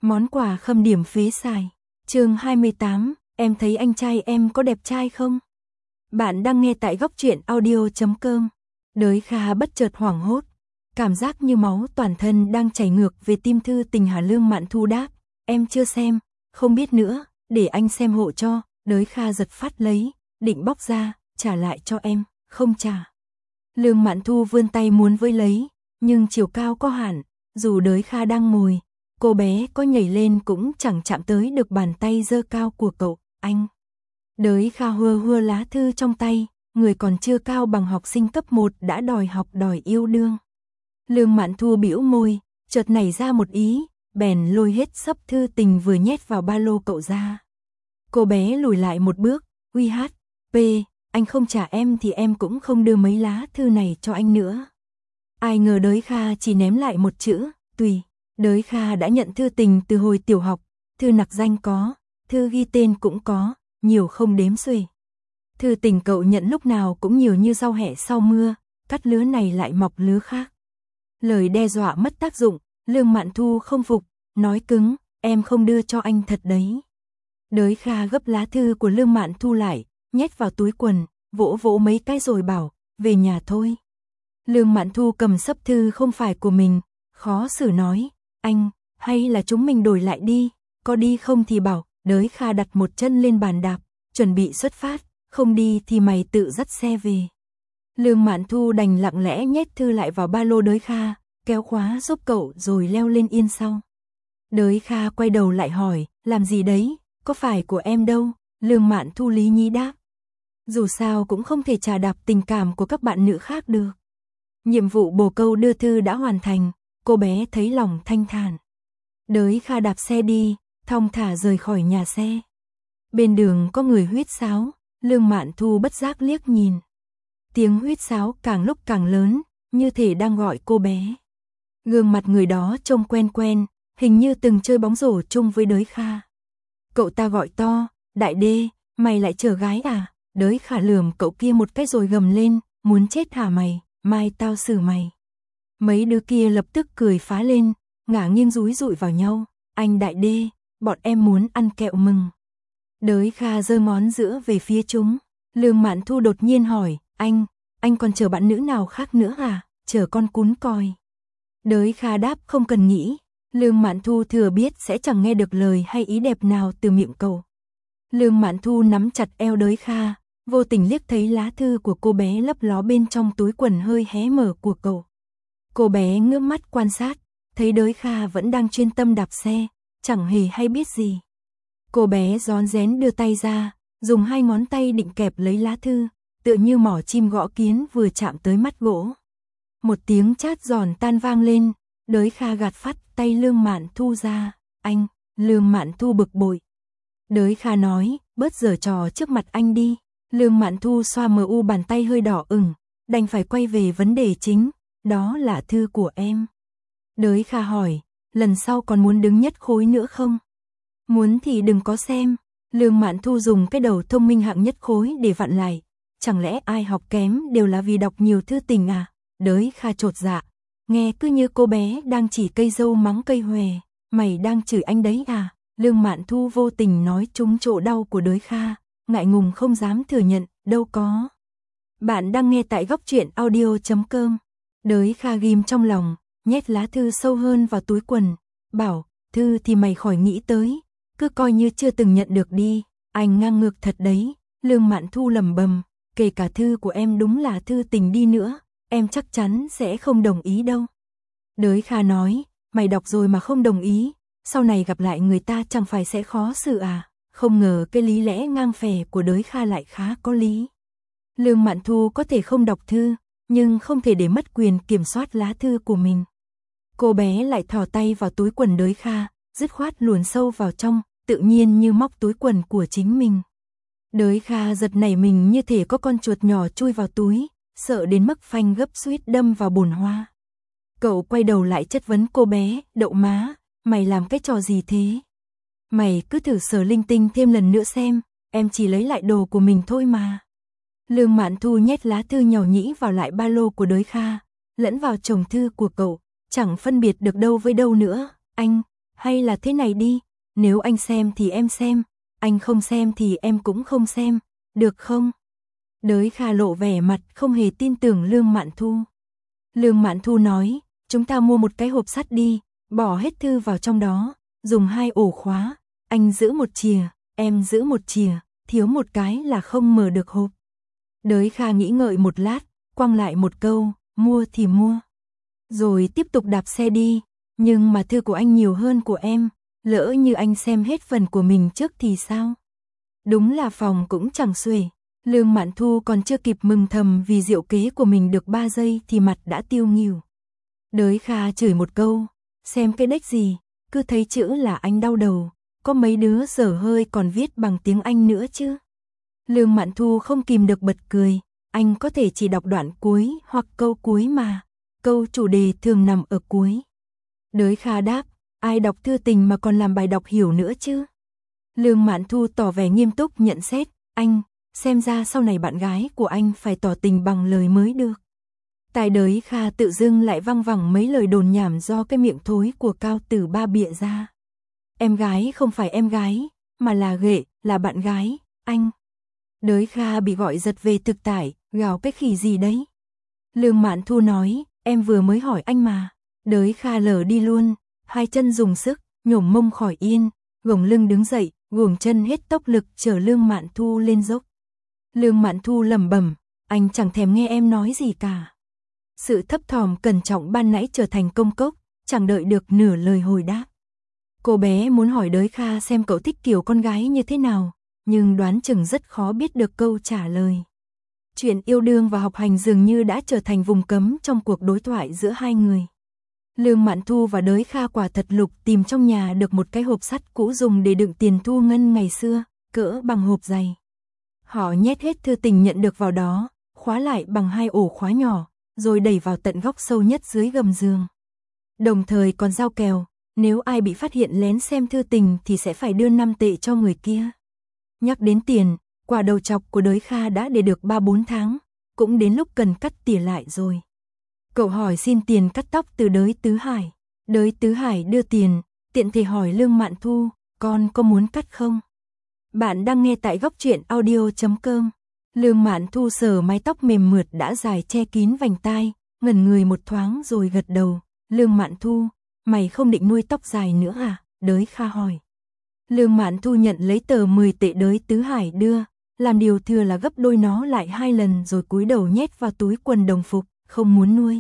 Món quà khâm điểm phế xài. Chương 28, em thấy anh trai em có đẹp trai không? Bạn đang nghe tại góc truyện audio.com. Đới Kha bất chợt hoảng hốt, cảm giác như máu toàn thân đang chảy ngược về tim. Thư tình Hà. Lương Mạn Thu đáp, em chưa xem, không biết nữa, để anh xem hộ cho. Đới Kha giật phát lấy, định bóc ra, trả lại cho em, không trả. Lương Mạn Thu vươn tay muốn với lấy, nhưng chiều cao có hạn, dù Đới Kha đang ngồi, cô bé có nhảy lên cũng chẳng chạm tới được bàn tay giơ cao của cậu. Anh. Đới Kha hua lá thư trong tay, người còn chưa cao bằng học sinh cấp 1 đã đòi học đòi yêu đương. Lương Mạn Thu bĩu môi, chợt nảy ra một ý, bèn lôi hết xấp thư tình vừa nhét vào ba lô cậu ra. Cô bé lùi lại một bước, uy hát, p, anh không trả em thì em cũng không đưa mấy lá thư này cho anh nữa. Ai ngờ Đới Kha chỉ ném lại một chữ, tùy. Đới Kha đã nhận thư tình từ hồi tiểu học, thư nặc danh có, thư ghi tên cũng có, nhiều không đếm xuể. Thư tình cậu nhận lúc nào cũng nhiều như rau hẹ sau mưa, cắt lứa này lại mọc lứa khác. Lời đe dọa mất tác dụng, Lương Mạn Thu không phục, nói cứng, em không đưa cho anh thật đấy. Đới Kha gấp lá thư của Lương Mạn Thu lại, nhét vào túi quần, vỗ vỗ mấy cái rồi bảo, về nhà thôi. Lương Mạn Thu cầm xấp thư không phải của mình, khó xử nói, anh, hay là chúng mình đổi lại đi, có đi không thì bảo. Đới Kha đặt một chân lên bàn đạp, chuẩn bị xuất phát, không đi thì mày tự dắt xe về. Lương Mạn Thu đành lặng lẽ nhét thư lại vào ba lô Đới Kha, kéo khóa giúp cậu rồi leo lên yên sau. Đới Kha quay đầu lại hỏi, làm gì đấy, có phải của em đâu. Lương Mạn Thu lý nhí đáp, dù sao cũng không thể trà đạp tình cảm của các bạn nữ khác được. Nhiệm vụ bồ câu đưa thư đã hoàn thành, cô bé thấy lòng thanh thản. Đới Kha đạp xe đi, thong thả rời khỏi nhà xe. Bên đường có người huýt sáo, Lương Mạn Thu bất giác liếc nhìn. Tiếng huýt sáo càng lúc càng lớn, như thể đang gọi cô bé. Gương mặt người đó trông quen quen, hình như từng chơi bóng rổ chung với Đới Kha. Cậu ta gọi to, đại đê, mày lại chờ gái à? Đới Kha lườm cậu kia một cái rồi gầm lên, muốn chết hả mày, mai tao xử mày. Mấy đứa kia lập tức cười phá lên, ngả nghiêng dúi dụi vào nhau, anh đại đê, bọn em muốn ăn kẹo mừng. Đới Kha giơ ngón giữa về phía chúng. Lương Mạn Thu đột nhiên hỏi, anh còn chờ bạn nữ nào khác nữa à? Chờ con cún coi. Đới Kha đáp không cần nghĩ. Lương Mạn Thu thừa biết sẽ chẳng nghe được lời hay ý đẹp nào từ miệng cậu. Lương Mạn Thu nắm chặt eo Đới Kha, vô tình liếc thấy lá thư của cô bé lấp ló bên trong túi quần hơi hé mở của cậu. Cô bé ngước mắt quan sát, thấy Đới Kha vẫn đang chuyên tâm đạp xe, chẳng hề hay biết gì. Cô bé rón rén đưa tay ra, dùng hai ngón tay định kẹp lấy lá thư, tựa như mỏ chim gõ kiến vừa chạm tới mắt gỗ. Một tiếng chát giòn tan vang lên, Đới Kha gạt phắt tay Lương Mạn Thu ra, anh. Lương Mạn Thu bực bội. Đới Kha nói, bớt giở trò trước mặt anh đi. Lương Mạn Thu xoa mờ u bàn tay hơi đỏ ửng, đành phải quay về vấn đề chính, đó là thư của em. Đới Kha hỏi, lần sau còn muốn đứng nhất khối nữa không? Muốn thì đừng có xem. Lương Mạn Thu dùng cái đầu thông minh hạng nhất khối để vặn lại. Chẳng lẽ ai học kém đều là vì đọc nhiều thư tình à? Đới Kha chột dạ, nghe cứ như cô bé đang chỉ cây dâu mắng cây hòe. Mày đang chửi anh đấy à? Lương Mạn Thu vô tình nói trúng chỗ đau của Đới Kha, ngại ngùng không dám thừa nhận, đâu có. Bạn đang nghe tại góc truyện audio.com. Đới Kha ghim trong lòng, nhét lá thư sâu hơn vào túi quần, bảo, thư thì mày khỏi nghĩ tới, cứ coi như chưa từng nhận được đi. Anh ngang ngược thật đấy. Lương Mạn Thu lẩm bẩm, kể cả thư của em đúng là thư tình đi nữa, em chắc chắn sẽ không đồng ý đâu. Đới Kha nói, mày đọc rồi mà không đồng ý, sau này gặp lại người ta chẳng phải sẽ khó xử à? Không ngờ cái lý lẽ ngang phè của Đới Kha lại khá có lý. Lương Mạn Thu có thể không đọc thư, nhưng không thể để mất quyền kiểm soát lá thư của mình. Cô bé lại thò tay vào túi quần Đới Kha, dứt khoát luồn sâu vào trong, tự nhiên như móc túi quần của chính mình. Đới Kha giật nảy mình như thể có con chuột nhỏ chui vào túi, sợ đến mức phanh gấp suýt đâm vào bồn hoa. Cậu quay đầu lại chất vấn cô bé, đậu má, mày làm cái trò gì thế? Mày cứ thử sờ linh tinh thêm lần nữa xem, em chỉ lấy lại đồ của mình thôi mà. Lương Mạn Thu nhét lá thư nhỏ nhĩ vào lại ba lô của Đới Kha, lẫn vào chồng thư của cậu, chẳng phân biệt được đâu với đâu nữa. Anh, hay là thế này đi, nếu anh xem thì em xem, anh không xem thì em cũng không xem, được không? Đới Kha lộ vẻ mặt không hề tin tưởng Lương Mạn Thu. Lương Mạn Thu nói, chúng ta mua một cái hộp sắt đi, bỏ hết thư vào trong đó, dùng 2 ổ khóa, anh giữ một chìa, em giữ một chìa, thiếu một cái là không mở được hộp. Đới Kha nghĩ ngợi một lát, quăng lại một câu, mua thì mua. Rồi tiếp tục đạp xe đi, nhưng mà thư của anh nhiều hơn của em, lỡ như anh xem hết phần của mình trước thì sao? Đúng là phòng cũng chẳng xuể. Lương Mạn Thu còn chưa kịp mừng thầm vì diệu kế của mình được 3 giây thì mặt đã tiêu nghỉu. Đới Kha chửi một câu, xem cái đếch gì, cứ thấy chữ là anh đau đầu, có mấy đứa dở hơi còn viết bằng tiếng Anh nữa chứ. Lương Mạn Thu không kìm được bật cười, anh có thể chỉ đọc đoạn cuối hoặc câu cuối mà, câu chủ đề thường nằm ở cuối. Đới Kha đáp, ai đọc thư tình mà còn làm bài đọc hiểu nữa chứ. Lương Mạn Thu tỏ vẻ nghiêm túc nhận xét, anh, xem ra sau này bạn gái của anh phải tỏ tình bằng lời mới được. Tai Đới Kha tự dưng lại văng vẳng mấy lời đồn nhảm do cái miệng thối của Cao Tử Ba bịa ra. Em gái không phải em gái, mà là ghệ, là bạn gái, anh. Đới Kha bị gọi giật về thực tại, gào cái khỉ gì đấy. Lương Mạn Thu nói, em vừa mới hỏi anh mà. Đới Kha lờ đi luôn, 2 chân dùng sức, nhổm mông khỏi yên, gồng lưng đứng dậy, guồng chân hết tốc lực chở Lương Mạn Thu lên dốc. Lương Mạn Thu lẩm bẩm, anh chẳng thèm nghe em nói gì cả. Sự thấp thỏm cẩn trọng ban nãy trở thành công cốc, chẳng đợi được nửa lời hồi đáp. Cô bé muốn hỏi Đới Kha xem cậu thích kiểu con gái như thế nào, nhưng đoán chừng rất khó biết được câu trả lời. Chuyện yêu đương và học hành dường như đã trở thành vùng cấm trong cuộc đối thoại giữa hai người. Lương Mạn Thu và Đới Kha quả thật lục tìm trong nhà được một cái hộp sắt cũ dùng để đựng tiền thu ngân ngày xưa, cỡ bằng hộp giày. Họ nhét hết thư tình nhận được vào đó, khóa lại bằng 2 ổ khóa nhỏ, rồi đẩy vào tận góc sâu nhất dưới gầm giường. Đồng thời còn giao kèo, nếu ai bị phát hiện lén xem thư tình thì sẽ phải đưa 5 tệ cho người kia. Nhắc đến tiền, quả đầu chọc của Đới Kha đã để được 3-4 tháng, cũng đến lúc cần cắt tỉa lại rồi. Cậu hỏi xin tiền cắt tóc từ Đới Tứ Hải. Đới Tứ Hải đưa tiền, tiện thể hỏi Lương Mạn Thu, con có muốn cắt không? Bạn đang nghe tại góc truyện audio.com. Lương Mạn Thu sờ mái tóc mềm mượt đã dài che kín vành tai, ngẩn người một thoáng rồi gật đầu. Lương Mạn Thu, mày không định nuôi tóc dài nữa à? Đới Kha hỏi. Lương Mạn Thu nhận lấy tờ 10 tệ Đới Tứ Hải đưa, làm điều thừa là gấp đôi nó lại 2 lần rồi cúi đầu nhét vào túi quần đồng phục, không muốn nuôi.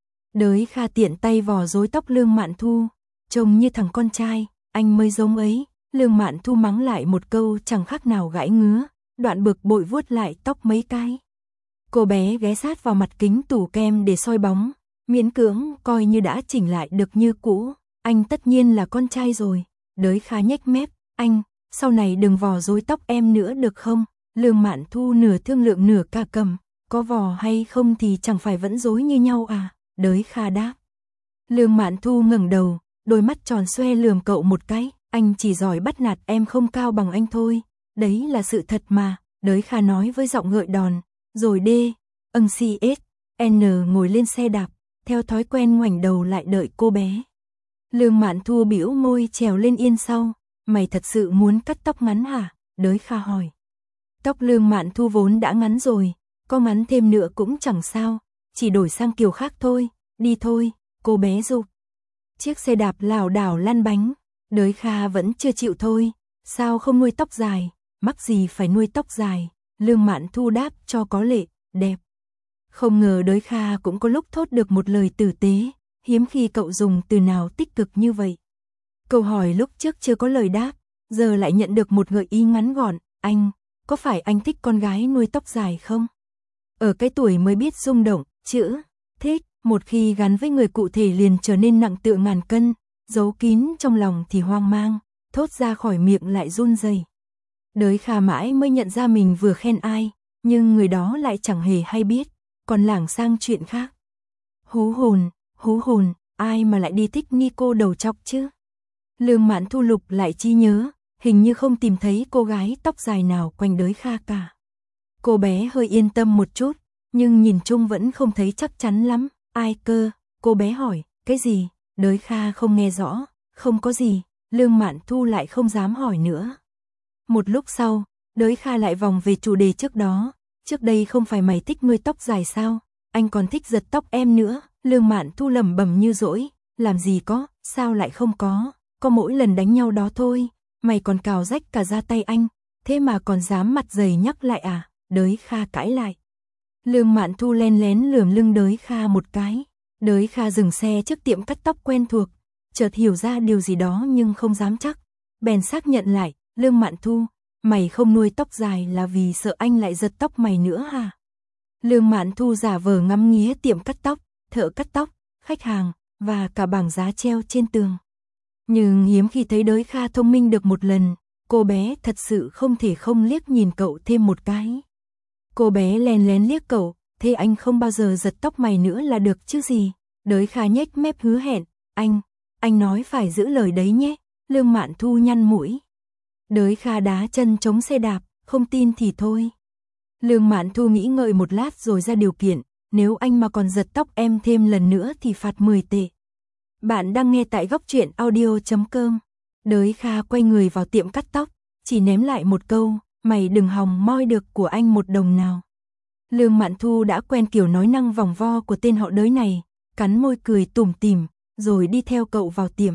Đới Kha tiện tay vò rối tóc Lương Mạn Thu, trông như thằng con trai, anh mới giống ấy. Lương Mạn Thu mắng lại một câu chẳng khác nào gãi ngứa, đoạn bực bội vuốt lại tóc mấy cái. Cô bé ghé sát vào mặt kính tủ kem để soi bóng, miễn cưỡng coi như đã chỉnh lại được như cũ. Anh tất nhiên là con trai rồi. Đới Kha nhếch mép, anh, sau này đừng vò rối tóc em nữa được không? Lương Mạn Thu nửa thương lượng nửa ca cầm, có vò hay không thì chẳng phải vẫn rối như nhau à? Đới Kha đáp. Lương Mạn Thu ngẩng đầu, đôi mắt tròn xoe lườm cậu một cái, anh chỉ giỏi bắt nạt em không cao bằng anh thôi, đấy là sự thật mà. Đới Kha nói với giọng gợi đòn, rồi CS, ngồi lên xe đạp, theo thói quen ngoảnh đầu lại đợi cô bé. Lương Mạn Thu bĩu môi trèo lên yên sau, mày thật sự muốn cắt tóc ngắn hả? Đới Kha hỏi. Tóc Lương Mạn Thu vốn đã ngắn rồi, có ngắn thêm nữa cũng chẳng sao, chỉ đổi sang kiểu khác thôi, đi thôi, cô bé giục. Chiếc xe đạp lảo đảo lăn bánh, Đới Kha vẫn chưa chịu thôi, sao không nuôi tóc dài, mắc gì phải nuôi tóc dài, Lương Mạn Thu đáp cho có lệ, đẹp. Không ngờ Đới Kha cũng có lúc thốt được một lời tử tế, hiếm khi cậu dùng từ nào tích cực như vậy. Câu hỏi lúc trước chưa có lời đáp, giờ lại nhận được một gợi ý ngắn gọn, anh, có phải anh thích con gái nuôi tóc dài không? Ở cái tuổi mới biết rung động, chữ thích, một khi gắn với người cụ thể liền trở nên nặng tựa ngàn cân, giấu kín trong lòng thì hoang mang, thốt ra khỏi miệng lại run rẩy. Đới Kha mãi mới nhận ra mình vừa khen ai, nhưng người đó lại chẳng hề hay biết, còn lảng sang chuyện khác. Hú hồn, ai mà lại đi thích Nico đầu chọc chứ? Lương Mạn Thu lục lại trí nhớ, hình như không tìm thấy cô gái tóc dài nào quanh Đới Kha cả. Cô bé hơi yên tâm một chút, nhưng nhìn chung vẫn không thấy chắc chắn lắm. Ai cơ? Cô bé hỏi, cái gì? Đới Kha không nghe rõ, Không có gì, Lương Mạn Thu lại không dám hỏi nữa. Một lúc sau, Đới Kha lại vòng về chủ đề trước đó. Trước đây không phải mày thích nuôi tóc dài sao? Anh còn thích giật tóc em nữa. Lương Mạn Thu lẩm bẩm như dỗi. Làm gì có, sao lại không có? Có mỗi lần đánh nhau đó thôi. Mày còn cào rách cả da tay anh. Thế mà còn dám mặt dày nhắc lại à? Đới Kha cãi lại. Lương Mạn Thu len lén lườm lưng Đới Kha một cái. Đới Kha dừng xe trước tiệm cắt tóc quen thuộc. Chợt hiểu ra điều gì đó nhưng không dám chắc. Bèn xác nhận lại. Lương Mạn Thu, mày không nuôi tóc dài là vì sợ anh lại giật tóc mày nữa hả? Lương Mạn Thu giả vờ ngắm nghía tiệm cắt tóc, thợ cắt tóc, khách hàng, và cả bảng giá treo trên tường. Nhưng hiếm khi thấy Đới Kha thông minh được một lần, cô bé thật sự không thể không liếc nhìn cậu thêm một cái. Cô bé len lén liếc cậu, thế anh không bao giờ giật tóc mày nữa là được chứ gì? Đới Kha nhếch mép hứa hẹn, anh nói phải giữ lời đấy nhé. Lương Mạn Thu nhăn mũi. Đới Kha đá chân chống xe đạp, không tin thì thôi. Lương Mạn Thu nghĩ ngợi một lát rồi ra điều kiện, nếu anh mà còn giật tóc em thêm lần nữa thì phạt 10 tệ. Bạn đang nghe tại góc truyện audio.com. Đới Kha quay người vào tiệm cắt tóc, chỉ ném lại một câu, mày đừng hòng moi được của anh một đồng nào. Lương Mạn Thu đã quen kiểu nói năng vòng vo của tên họ Đới này, cắn môi cười tủm tỉm, rồi đi theo cậu vào tiệm,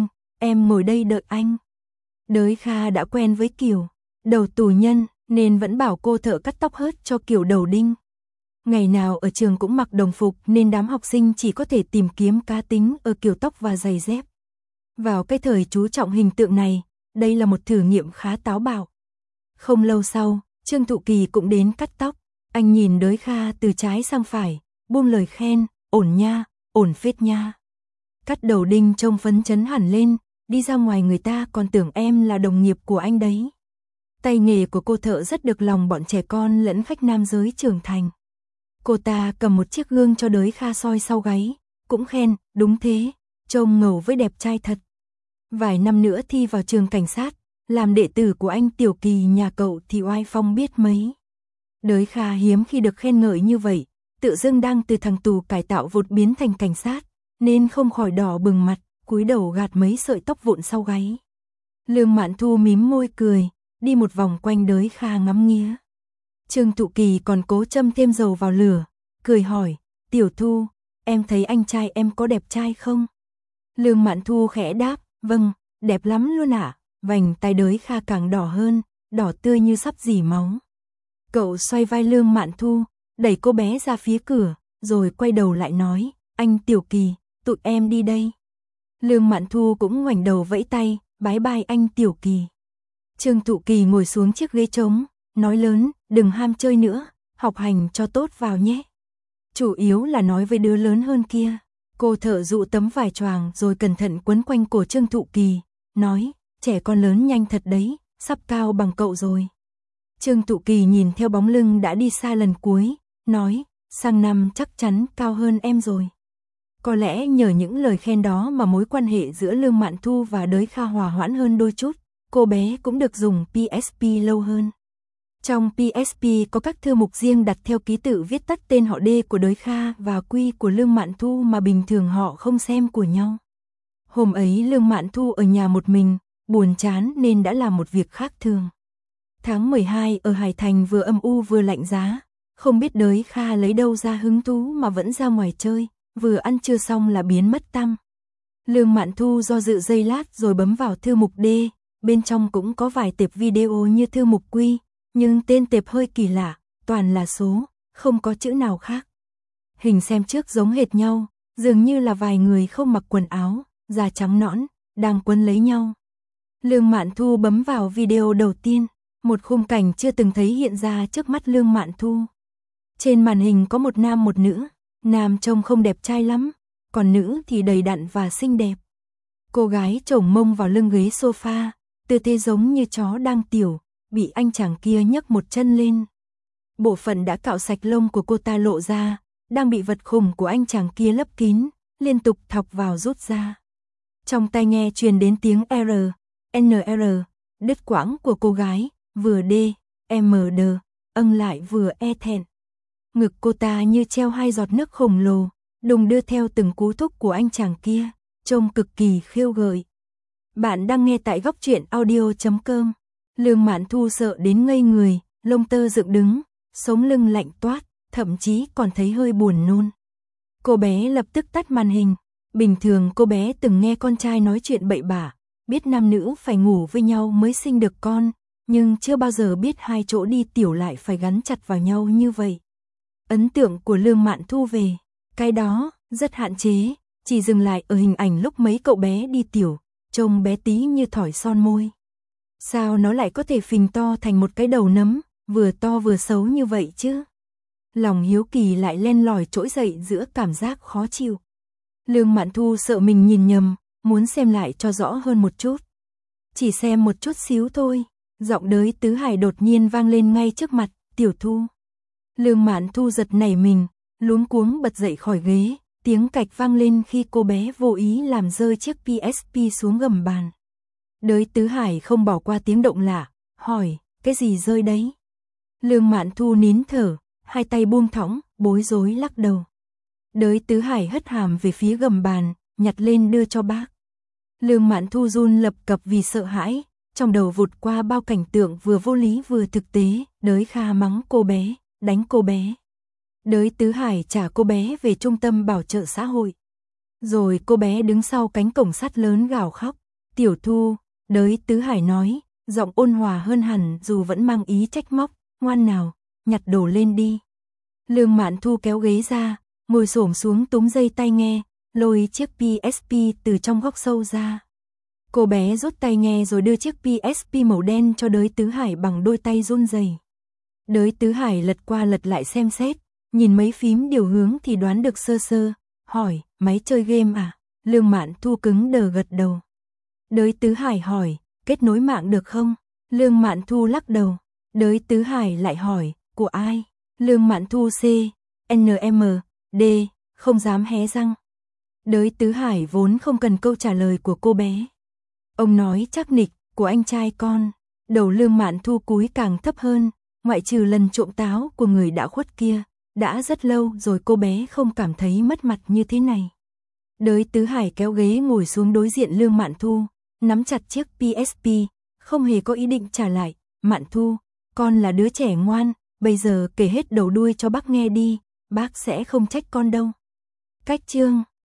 em ngồi đây đợi anh. Đới Kha đã quen với kiểu đầu tù nhân nên vẫn bảo cô thợ cắt tóc hớt cho kiểu đầu đinh. Ngày nào ở trường cũng mặc đồng phục nên đám học sinh chỉ có thể tìm kiếm cá tính ở kiểu tóc và giày dép. Vào cái thời chú trọng hình tượng này, đây là một thử nghiệm khá táo bạo. Không lâu sau, Trương Thụ Kỳ cũng đến cắt tóc. Anh nhìn Đới Kha từ trái sang phải, buông lời khen, ổn nha, ổn phết nha. Cắt đầu đinh trông phấn chấn hẳn lên, đi ra ngoài người ta còn tưởng em là đồng nghiệp của anh đấy. Tay nghề của cô thợ rất được lòng bọn trẻ con lẫn khách nam giới trưởng thành. Cô ta cầm một chiếc gương cho Đới Kha soi sau gáy, cũng khen, đúng thế, trông ngầu với đẹp trai thật. Vài năm nữa thi vào trường cảnh sát, làm đệ tử của anh Tiểu Kỳ nhà cậu thì oai phong biết mấy. Đới Kha hiếm khi được khen ngợi như vậy, tự dưng đang từ thằng tù cải tạo vụt biến thành cảnh sát, nên không khỏi đỏ bừng mặt, cúi đầu gạt mấy sợi tóc vụn sau gáy. Lương Mạn Thu mím môi cười, đi một vòng quanh Đới Kha ngắm nghía. Trương Thụ Kỳ còn cố châm thêm dầu vào lửa, cười hỏi, Tiểu Thu, em thấy anh trai em có đẹp trai không? Lương Mạn Thu khẽ đáp, vâng, đẹp lắm luôn ạ. Vành tai Đới Kha càng đỏ hơn, đỏ tươi như sắp rỉ máu. Cậu xoay vai Lương Mạn Thu, đẩy cô bé ra phía cửa, rồi quay đầu lại nói, anh Tiểu Kỳ, tụi em đi đây. Lương Mạn Thu cũng ngoảnh đầu vẫy tay, bái bai anh Tiểu Kỳ. Trương Thụ Kỳ ngồi xuống chiếc ghế trống, nói lớn, đừng ham chơi nữa, học hành cho tốt vào nhé. Chủ yếu là nói với đứa lớn hơn kia. Cô thợ dụ tấm vải choàng rồi cẩn thận quấn quanh cổ Trương Thụ Kỳ, nói, trẻ con lớn nhanh thật đấy, sắp cao bằng cậu rồi. Trương Thụ Kỳ nhìn theo bóng lưng đã đi xa lần cuối, nói, sang năm chắc chắn cao hơn em rồi. Có lẽ nhờ những lời khen đó mà mối quan hệ giữa Lương Mạn Thu và Đới Kha hòa hoãn hơn đôi chút, cô bé cũng được dùng PSP lâu hơn. Trong PSP có các thư mục riêng đặt theo ký tự viết tắt tên họ D của Đới Kha và Q của Lương Mạn Thu mà bình thường họ không xem của nhau. Hôm ấy Lương Mạn Thu ở nhà một mình, buồn chán nên đã làm một việc khác thường. Tháng 12 ở Hải Thành vừa âm u vừa lạnh giá, không biết Đới Kha lấy đâu ra hứng thú mà vẫn ra ngoài chơi, vừa ăn trưa xong là biến mất tăm. Lương Mạn Thu do dự giây lát rồi bấm vào thư mục D, bên trong cũng có vài tệp video như thư mục Q, nhưng tên tệp hơi kỳ lạ, toàn là số, không có chữ nào khác. Hình xem trước giống hệt nhau, dường như là vài người không mặc quần áo, da trắng nõn, đang quấn lấy nhau. Lương Mạn Thu bấm vào video đầu tiên, một khung cảnh chưa từng thấy hiện ra trước mắt Lương Mạn Thu. Trên màn hình có một nam một nữ, nam trông không đẹp trai lắm, còn nữ thì đầy đặn và xinh đẹp. Cô gái chổng mông vào lưng ghế sofa, tư thế giống như chó đang tiểu, bị anh chàng kia nhấc một chân lên. Bộ phận đã cạo sạch lông của cô ta lộ ra, đang bị vật khủng của anh chàng kia lấp kín, liên tục thọc vào rút ra. Trong tai nghe truyền đến tiếng R, NR, đứt quãng của cô gái, vừa D, MD, lại vừa e thẹn. Ngực cô ta như treo hai giọt nước khổng lồ, đùng đưa theo từng cú thúc của anh chàng kia, trông cực kỳ khiêu gợi. Bạn đang nghe tại góc truyện audio.com. Lương Mạn Thu sợ đến ngây người, lông tơ dựng đứng, sống lưng lạnh toát, thậm chí còn thấy hơi buồn nôn. Cô bé lập tức tắt màn hình. Bình thường cô bé từng nghe con trai nói chuyện bậy bạ, biết nam nữ phải ngủ với nhau mới sinh được con, nhưng chưa bao giờ biết hai chỗ đi tiểu lại phải gắn chặt vào nhau như vậy. Ấn tượng của Lương Mạn Thu về cái đó rất hạn chế, chỉ dừng lại ở hình ảnh lúc mấy cậu bé đi tiểu, trông bé tí như thỏi son môi. Sao nó lại có thể phình to thành một cái đầu nấm, vừa to vừa xấu như vậy chứ? Lòng hiếu kỳ lại len lỏi trỗi dậy giữa cảm giác khó chịu. Lương Mạn Thu sợ mình nhìn nhầm, muốn xem lại cho rõ hơn một chút. Chỉ xem một chút xíu thôi, giọng Đới Tứ Hải đột nhiên vang lên ngay trước mặt, Tiểu Thu. Lương Mạn Thu giật nảy mình, luống cuống bật dậy khỏi ghế, tiếng cạch vang lên khi cô bé vô ý làm rơi chiếc PSP xuống gầm bàn. Đới Tứ Hải không bỏ qua tiếng động lạ, hỏi, cái gì rơi đấy? Lương Mạn Thu nín thở, hai tay buông thõng, bối rối lắc đầu. Đới Tứ Hải hất hàm về phía gầm bàn, nhặt lên đưa cho bác. Lương Mạn Thu run lập cập vì sợ hãi, trong đầu vụt qua bao cảnh tượng vừa vô lý vừa thực tế, Đới Kha mắng cô bé, đánh cô bé. Đới Tứ Hải trả cô bé về trung tâm bảo trợ xã hội. Rồi cô bé đứng sau cánh cổng sắt lớn gào khóc. Tiểu Thu, Đới Tứ Hải nói, giọng ôn hòa hơn hẳn dù vẫn mang ý trách móc, ngoan nào, nhặt đồ lên đi. Lương Mạn Thu kéo ghế ra, ngồi xổm xuống túm dây tai nghe, lôi chiếc PSP từ trong góc sâu ra. Cô bé rút tai nghe rồi đưa chiếc PSP màu đen cho Đới Tứ Hải bằng đôi tay run rẩy. Đới Tứ Hải lật qua lật lại xem xét, nhìn mấy phím điều hướng thì đoán được sơ sơ, hỏi, máy chơi game à? Lương Mạn Thu cứng đờ gật đầu. Đới Tứ Hải hỏi, kết nối mạng được không? Lương Mạn Thu lắc đầu. Đới Tứ Hải lại hỏi, của ai? Lương Mạn Thu CNM, không dám hé răng. Đới Tứ Hải vốn không cần câu trả lời của cô bé. Ông nói chắc nịch, của anh trai con. Đầu Lương Mạn Thu cúi càng thấp hơn, ngoại trừ lần trộm táo của người đã khuất kia, đã rất lâu rồi cô bé không cảm thấy mất mặt như thế này. Đới Tứ Hải kéo ghế ngồi xuống đối diện Lương Mạn Thu, nắm chặt chiếc PSP, không hề có ý định trả lại. Mạn Thu, con là đứa trẻ ngoan, bây giờ kể hết đầu đuôi cho bác nghe đi, bác sẽ không trách con đâu. Cách chương